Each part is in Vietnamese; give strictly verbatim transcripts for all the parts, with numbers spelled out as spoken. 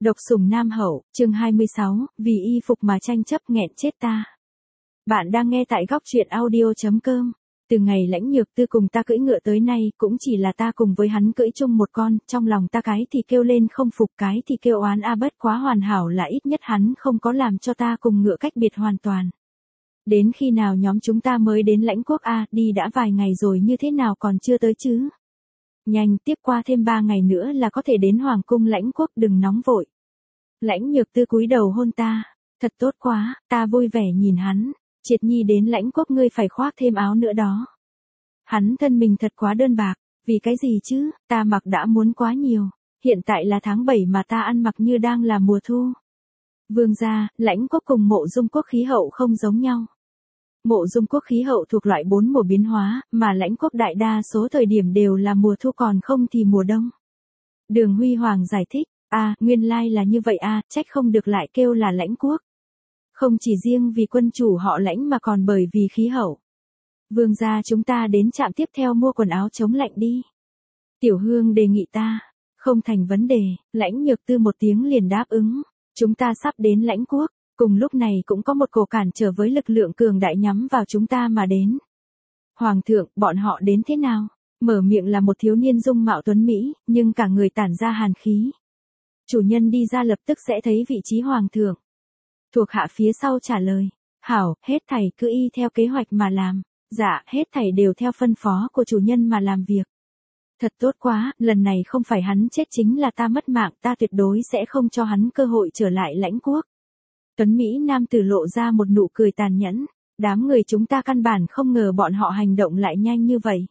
Độc sủng nam hậu, chương hai mươi sáu, vì y phục mà tranh chấp nghẹn chết ta. Bạn đang nghe tại góc truyện audio chấm com. Từ ngày Lãnh Nhược Tư cùng ta cưỡi ngựa tới nay, cũng chỉ là ta cùng với hắn cưỡi chung một con, trong lòng ta cái thì kêu lên không phục, cái thì kêu oán a bất quá hoàn hảo là ít nhất hắn không có làm cho ta cùng ngựa cách biệt hoàn toàn. Đến khi nào nhóm chúng ta mới đến Lãnh Quốc a, đi đã vài ngày rồi như thế nào còn chưa tới chứ? Nhanh, tiếp qua thêm ba ngày nữa là có thể đến Hoàng cung Lãnh Quốc, đừng nóng vội. Lãnh Nhược Tư cúi đầu hôn ta, thật tốt quá, ta vui vẻ nhìn hắn, Triệt Nhi đến Lãnh Quốc ngươi phải khoác thêm áo nữa đó. Hắn thân mình thật quá đơn bạc, vì cái gì chứ, ta mặc đã muốn quá nhiều, hiện tại là tháng bảy mà ta ăn mặc như đang là mùa thu. Vương gia, Lãnh Quốc cùng Mộ Dung Quốc khí hậu không giống nhau. Mộ Dung Quốc khí hậu thuộc loại bốn mùa biến hóa, mà Lãnh Quốc đại đa số thời điểm đều là mùa thu còn không thì mùa đông. Đường Huy Hoàng giải thích, à, nguyên lai là như vậy à, trách không được lại kêu là Lãnh Quốc. Không chỉ riêng vì quân chủ họ Lãnh mà còn bởi vì khí hậu. Vương gia chúng ta đến trạm tiếp theo mua quần áo chống lạnh đi. Tiểu Hương đề nghị ta, không thành vấn đề, Lãnh Nhược Tư một tiếng liền đáp ứng, chúng ta sắp đến Lãnh Quốc. Cùng lúc này cũng có một cổ cản trở với lực lượng cường đại nhắm vào chúng ta mà đến. Hoàng thượng, bọn họ đến thế nào? Mở miệng là một thiếu niên dung mạo tuấn Mỹ, nhưng cả người tản ra hàn khí. Chủ nhân đi ra lập tức sẽ thấy vị trí hoàng thượng. Thuộc hạ phía sau trả lời, hảo, hết thảy cứ y theo kế hoạch mà làm. Dạ, hết thảy đều theo phân phó của chủ nhân mà làm việc. Thật tốt quá, lần này không phải hắn chết chính là ta mất mạng, ta tuyệt đối sẽ không cho hắn cơ hội trở lại Lãnh Quốc. Tuấn Mỹ nam tử lộ ra một nụ cười tàn nhẫn, đám người chúng ta căn bản không ngờ bọn họ hành động lại nhanh như vậy.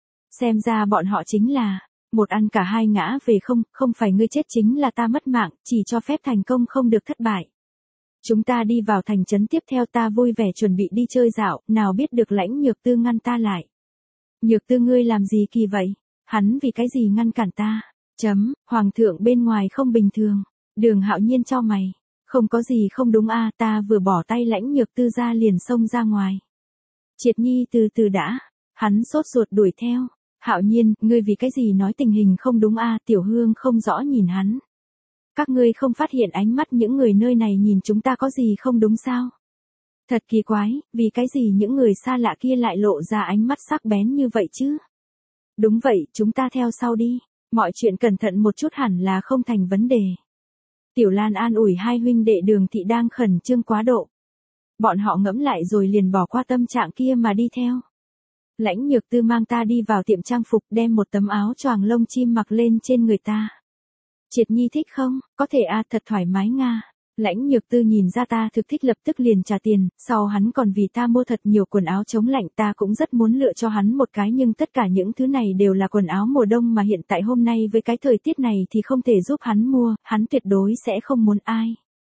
Xem ra bọn họ chính là, một ăn cả hai ngã về không, không phải ngươi chết chính là ta mất mạng, chỉ cho phép thành công không được thất bại. Chúng ta đi vào thành trấn tiếp theo, ta vui vẻ chuẩn bị đi chơi dạo, nào biết được Lãnh Nhược Tư ngăn ta lại. Nhược Tư ngươi làm gì kỳ vậy? Hắn vì cái gì ngăn cản ta? Chấm, hoàng thượng bên ngoài không bình thường. Đường Hạo Nhiên cho mày. Không có gì không đúng a, ta vừa bỏ tay Lãnh Nhược Tư ra liền xông ra ngoài. Triệt Nhi từ từ đã, hắn sốt ruột đuổi theo. Hạo Nhiên, ngươi vì cái gì nói tình hình không đúng a? Tiểu Hương không rõ nhìn hắn. Các ngươi không phát hiện ánh mắt những người nơi này nhìn chúng ta có gì không đúng sao? Thật kỳ quái, vì cái gì những người xa lạ kia lại lộ ra ánh mắt sắc bén như vậy chứ? Đúng vậy, chúng ta theo sau đi, mọi chuyện cẩn thận một chút hẳn là không thành vấn đề. Tiểu Lan an ủi hai huynh đệ Đường Thị đang khẩn trương quá độ. Bọn họ ngẫm lại rồi liền bỏ qua tâm trạng kia mà đi theo. Lãnh Nhược Tư mang ta đi vào tiệm trang phục, đem một tấm áo choàng lông chim mặc lên trên người ta. Triệt Nhi thích không? Có thể à, thật thoải mái nga. Lãnh Nhược Tư nhìn ra ta thực thích lập tức liền trả tiền, sau hắn còn vì ta mua thật nhiều quần áo chống lạnh, ta cũng rất muốn lựa cho hắn một cái, nhưng tất cả những thứ này đều là quần áo mùa đông mà hiện tại hôm nay với cái thời tiết này thì không thể giúp hắn mua, hắn tuyệt đối sẽ không muốn ai.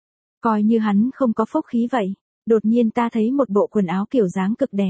Coi như hắn không có phúc khí vậy. Đột nhiên ta thấy một bộ quần áo kiểu dáng cực đẹp.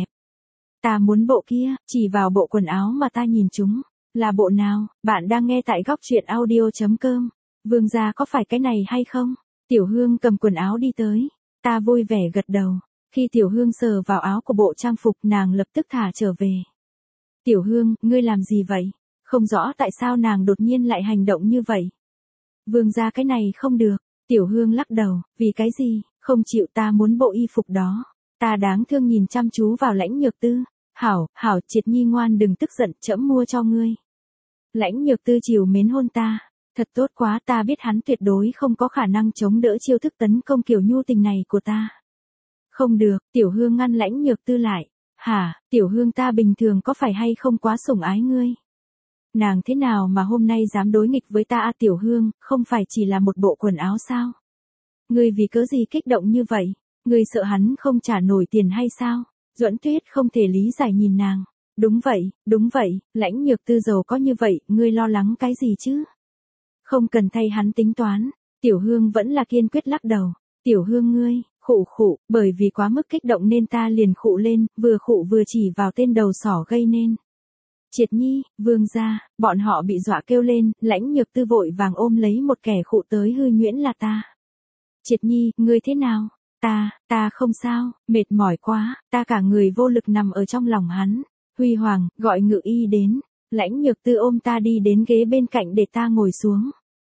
Ta muốn bộ kia, chỉ vào bộ quần áo mà ta nhìn chúng. Là bộ nào? Bạn đang nghe tại góc truyện audio chấm com. Vương gia có phải cái này hay không? Tiểu Hương cầm quần áo đi tới. Ta vui vẻ gật đầu. Khi Tiểu Hương sờ vào áo của bộ trang phục, nàng lập tức thả trở về. Tiểu Hương, ngươi làm gì vậy? Không rõ tại sao nàng đột nhiên lại hành động như vậy. Vương gia cái này không được. Tiểu Hương lắc đầu, vì cái gì? Không chịu, ta muốn bộ y phục đó. Ta đáng thương nhìn chăm chú vào Lãnh Nhược Tư. Hảo, hảo, Triệt Nhi ngoan đừng tức giận, trẫm mua cho ngươi. Lãnh Nhược Tư chiều mến hôn ta. Thật tốt quá, ta biết hắn tuyệt đối không có khả năng chống đỡ chiêu thức tấn công kiểu nhu tình này của ta. Không được, Tiểu Hương ngăn Lãnh Nhược Tư lại. Hả, Tiểu Hương ta bình thường có phải hay không quá sủng ái ngươi? Nàng thế nào mà hôm nay dám đối nghịch với ta à? Tiểu Hương, không phải chỉ là một bộ quần áo sao? Ngươi vì cớ gì kích động như vậy? Ngươi sợ hắn không trả nổi tiền hay sao? Duẫn Tuyết không thể lý giải nhìn nàng. Đúng vậy, đúng vậy, Lãnh Nhược Tư giàu có như vậy, ngươi lo lắng cái gì chứ? Không cần thay hắn tính toán. Tiểu Hương vẫn là kiên quyết lắc đầu. Tiểu Hương ngươi, khụ khụ, bởi vì quá mức kích động nên ta liền khụ lên, vừa khụ vừa chỉ vào tên đầu sỏ gây nên. Triệt Nhi, Vương gia, bọn họ bị dọa kêu lên, Lãnh Nhược Tư vội vàng ôm lấy một kẻ khụ tới hư nhuyễn là ta. Triệt Nhi, ngươi thế nào? Ta, ta không sao, mệt mỏi quá, ta cả người vô lực nằm ở trong lòng hắn. Huy Hoàng, gọi ngự y đến. Lãnh Nhược Tư ôm ta đi đến ghế bên cạnh để ta ngồi xuống.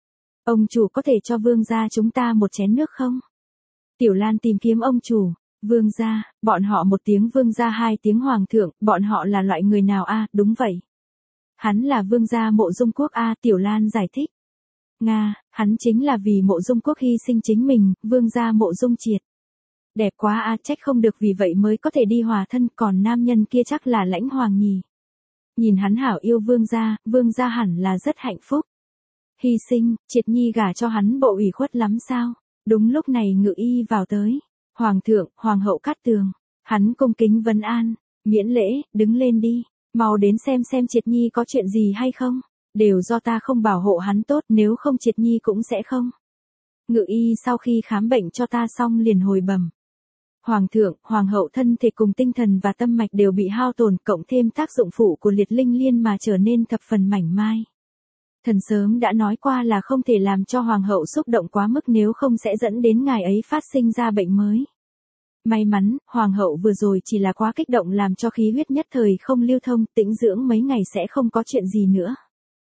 Ông chủ có thể cho vương gia chúng ta một chén nước không? Tiểu Lan tìm kiếm ông chủ. Vương gia, bọn họ một tiếng vương gia hai tiếng hoàng thượng, bọn họ là loại người nào a? À, đúng vậy. Hắn là vương gia Mộ Dung Quốc a, à, Tiểu Lan giải thích. Nga, hắn chính là vì Mộ Dung Quốc hy sinh chính mình, vương gia Mộ Dung Triệt. Đẹp quá a, à, trách không được vì vậy mới có thể đi hòa thân, còn nam nhân kia chắc là Lãnh Hoàng nhỉ. Nhìn hắn hảo yêu vương gia, vương gia hẳn là rất hạnh phúc. Hy sinh, Triệt Nhi gả cho hắn bộ ủy khuất lắm sao? Đúng lúc này Ngự Y vào tới. Hoàng thượng, hoàng hậu Cát Tường. Hắn cung kính vấn an. Miễn lễ, đứng lên đi. Mau đến xem xem Triệt Nhi có chuyện gì hay không. Đều do ta không bảo hộ hắn tốt, nếu không Triệt Nhi cũng sẽ không. Ngự Y sau khi khám bệnh cho ta xong liền hồi bẩm. Hoàng thượng, hoàng hậu thân thể cùng tinh thần và tâm mạch đều bị hao tổn, cộng thêm tác dụng phụ của liệt linh liên mà trở nên thập phần mảnh mai. Thần sớm đã nói qua là không thể làm cho hoàng hậu xúc động quá mức, nếu không sẽ dẫn đến ngài ấy phát sinh ra bệnh mới. May mắn, hoàng hậu vừa rồi chỉ là quá kích động làm cho khí huyết nhất thời không lưu thông, tĩnh dưỡng mấy ngày sẽ không có chuyện gì nữa.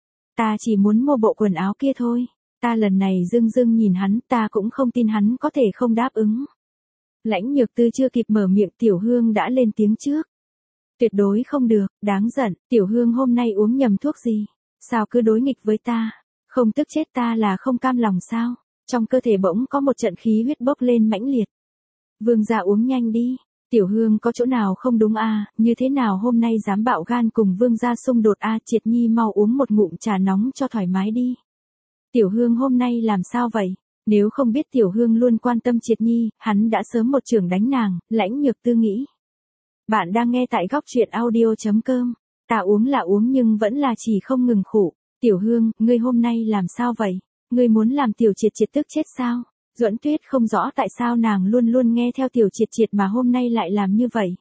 Ta chỉ muốn mua bộ quần áo kia thôi. Ta lần này dưng dưng nhìn hắn, ta cũng không tin hắn có thể không đáp ứng. Lãnh Nhược Tư chưa kịp mở miệng, Tiểu Hương đã lên tiếng trước. Tuyệt đối không được, đáng giận, Tiểu Hương hôm nay uống nhầm thuốc gì? Sao cứ đối nghịch với ta? Không tức chết ta là không cam lòng sao? Trong cơ thể bỗng có một trận khí huyết bốc lên mãnh liệt. Vương gia uống nhanh đi. Tiểu Hương có chỗ nào không đúng à? Như thế nào hôm nay dám bạo gan cùng vương gia xung đột à? Triệt Nhi mau uống một ngụm trà nóng cho thoải mái đi. Tiểu Hương hôm nay làm sao vậy? Nếu không biết Tiểu Hương luôn quan tâm Triệt Nhi, hắn đã sớm một chưởng đánh nàng. Lãnh Nhược Tư nghĩ. Bạn đang nghe tại góc truyện audio chấm com. Ta uống là uống nhưng vẫn là chỉ không ngừng khổ. Tiểu Hương, ngươi hôm nay làm sao vậy? Ngươi muốn làm Tiểu Triệt Triệt tức chết sao? Duẫn Tuyết không rõ tại sao nàng luôn luôn nghe theo Tiểu Triệt Triệt mà hôm nay lại làm như vậy.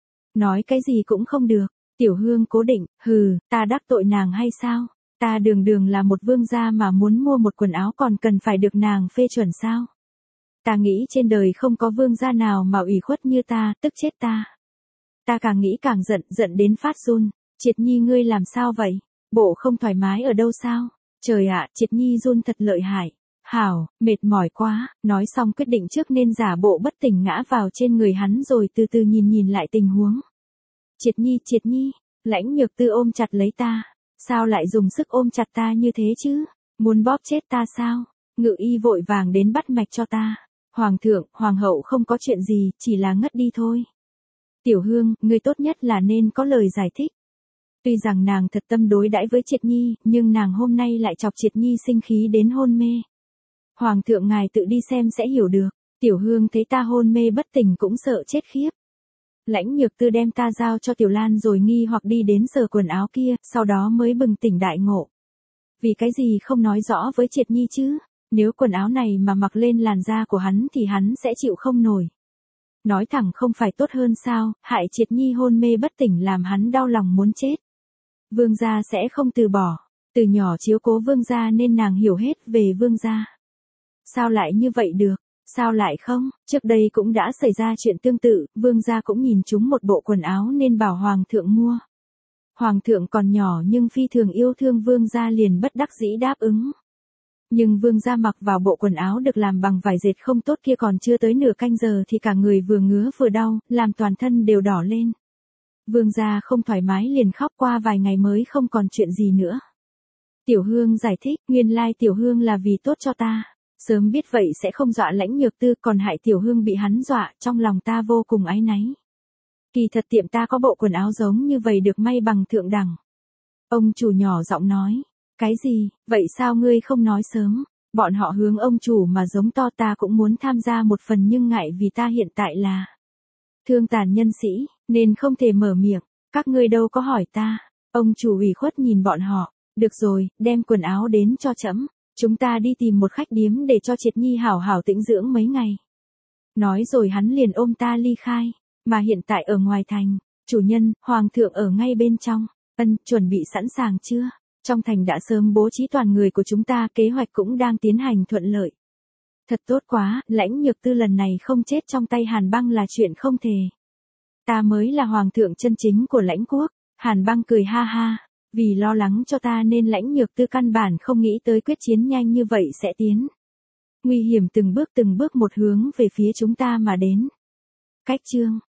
Nói cái gì cũng không được. Tiểu Hương cố định, hừ, ta đắc tội nàng hay sao? Ta đường đường là một vương gia mà muốn mua một quần áo còn cần phải được nàng phê chuẩn sao? Ta nghĩ trên đời không có vương gia nào mà ủy khuất như ta, tức chết ta. Ta càng nghĩ càng giận, giận đến phát run. Triệt Nhi ngươi làm sao vậy? Bộ không thoải mái ở đâu sao? Trời ạ, Triệt Nhi run thật lợi hại. Hảo, mệt mỏi quá, nói xong quyết định trước nên giả bộ bất tỉnh ngã vào trên người hắn rồi từ từ nhìn nhìn lại tình huống. Triệt Nhi, Triệt Nhi, Lãnh Nhược Tư ôm chặt lấy ta. Sao lại dùng sức ôm chặt ta như thế chứ? Muốn bóp chết ta sao? Ngự Y vội vàng đến bắt mạch cho ta. Hoàng thượng, hoàng hậu không có chuyện gì, chỉ là ngất đi thôi. Tiểu Hương, ngươi tốt nhất là nên có lời giải thích. Tuy rằng nàng thật tâm đối đãi với Triệt Nhi, nhưng nàng hôm nay lại chọc Triệt Nhi sinh khí đến hôn mê. Hoàng thượng ngài tự đi xem sẽ hiểu được. Tiểu Hương thấy ta hôn mê bất tỉnh cũng sợ chết khiếp. Lãnh Nhược Tư đem ta giao cho Tiểu Lan rồi nghi hoặc đi đến sờ quần áo kia, sau đó mới bừng tỉnh đại ngộ. Vì cái gì không nói rõ với Triệt Nhi chứ? Nếu quần áo này mà mặc lên làn da của hắn thì hắn sẽ chịu không nổi. Nói thẳng không phải tốt hơn sao, hại Triệt Nhi hôn mê bất tỉnh làm hắn đau lòng muốn chết. Vương gia sẽ không từ bỏ. Từ nhỏ chiếu cố vương gia nên nàng hiểu hết về vương gia. Sao lại như vậy được? Sao lại không? Trước đây cũng đã xảy ra chuyện tương tự, vương gia cũng nhìn chúng một bộ quần áo nên bảo hoàng thượng mua. Hoàng thượng còn nhỏ nhưng phi thường yêu thương vương gia liền bất đắc dĩ đáp ứng. Nhưng vương gia mặc vào bộ quần áo được làm bằng vải dệt không tốt kia còn chưa tới nửa canh giờ thì cả người vừa ngứa vừa đau, làm toàn thân đều đỏ lên. Vương gia không thoải mái liền khóc, qua vài ngày mới không còn chuyện gì nữa. Tiểu Hương giải thích, nguyên lai Tiểu Hương là vì tốt cho ta. Sớm biết vậy sẽ không dọa Lãnh Nhược Tư, còn hại Tiểu Hương bị hắn dọa, trong lòng ta vô cùng áy náy. Kỳ thật tiệm ta có bộ quần áo giống như vậy được may bằng thượng đẳng. Ông chủ nhỏ giọng nói, cái gì, vậy sao ngươi không nói sớm? Bọn họ hướng ông chủ mà giống to, ta cũng muốn tham gia một phần nhưng ngại vì ta hiện tại là thương tàn nhân sĩ, nên không thể mở miệng. Các ngươi đâu có hỏi ta. Ông chủ ủy khuất nhìn bọn họ, được rồi, đem quần áo đến cho trẫm. Chúng ta đi tìm một khách điếm để cho Triệt Nhi hảo hảo tĩnh dưỡng mấy ngày. Nói rồi hắn liền ôm ta ly khai. Mà hiện tại ở ngoài thành, chủ nhân, hoàng thượng ở ngay bên trong. Ân, chuẩn bị sẵn sàng chưa? Trong thành đã sớm bố trí toàn người của chúng ta, kế hoạch cũng đang tiến hành thuận lợi. Thật tốt quá, Lãnh Nhược Tư lần này không chết trong tay Hàn Băng là chuyện không thể. Ta mới là hoàng thượng chân chính của Lãnh quốc. Hàn Băng cười ha ha. Vì lo lắng cho ta nên Lãnh Nhược Tư căn bản không nghĩ tới quyết chiến nhanh như vậy sẽ tiến. Nguy hiểm từng bước từng bước một hướng về phía chúng ta mà đến. Cách chương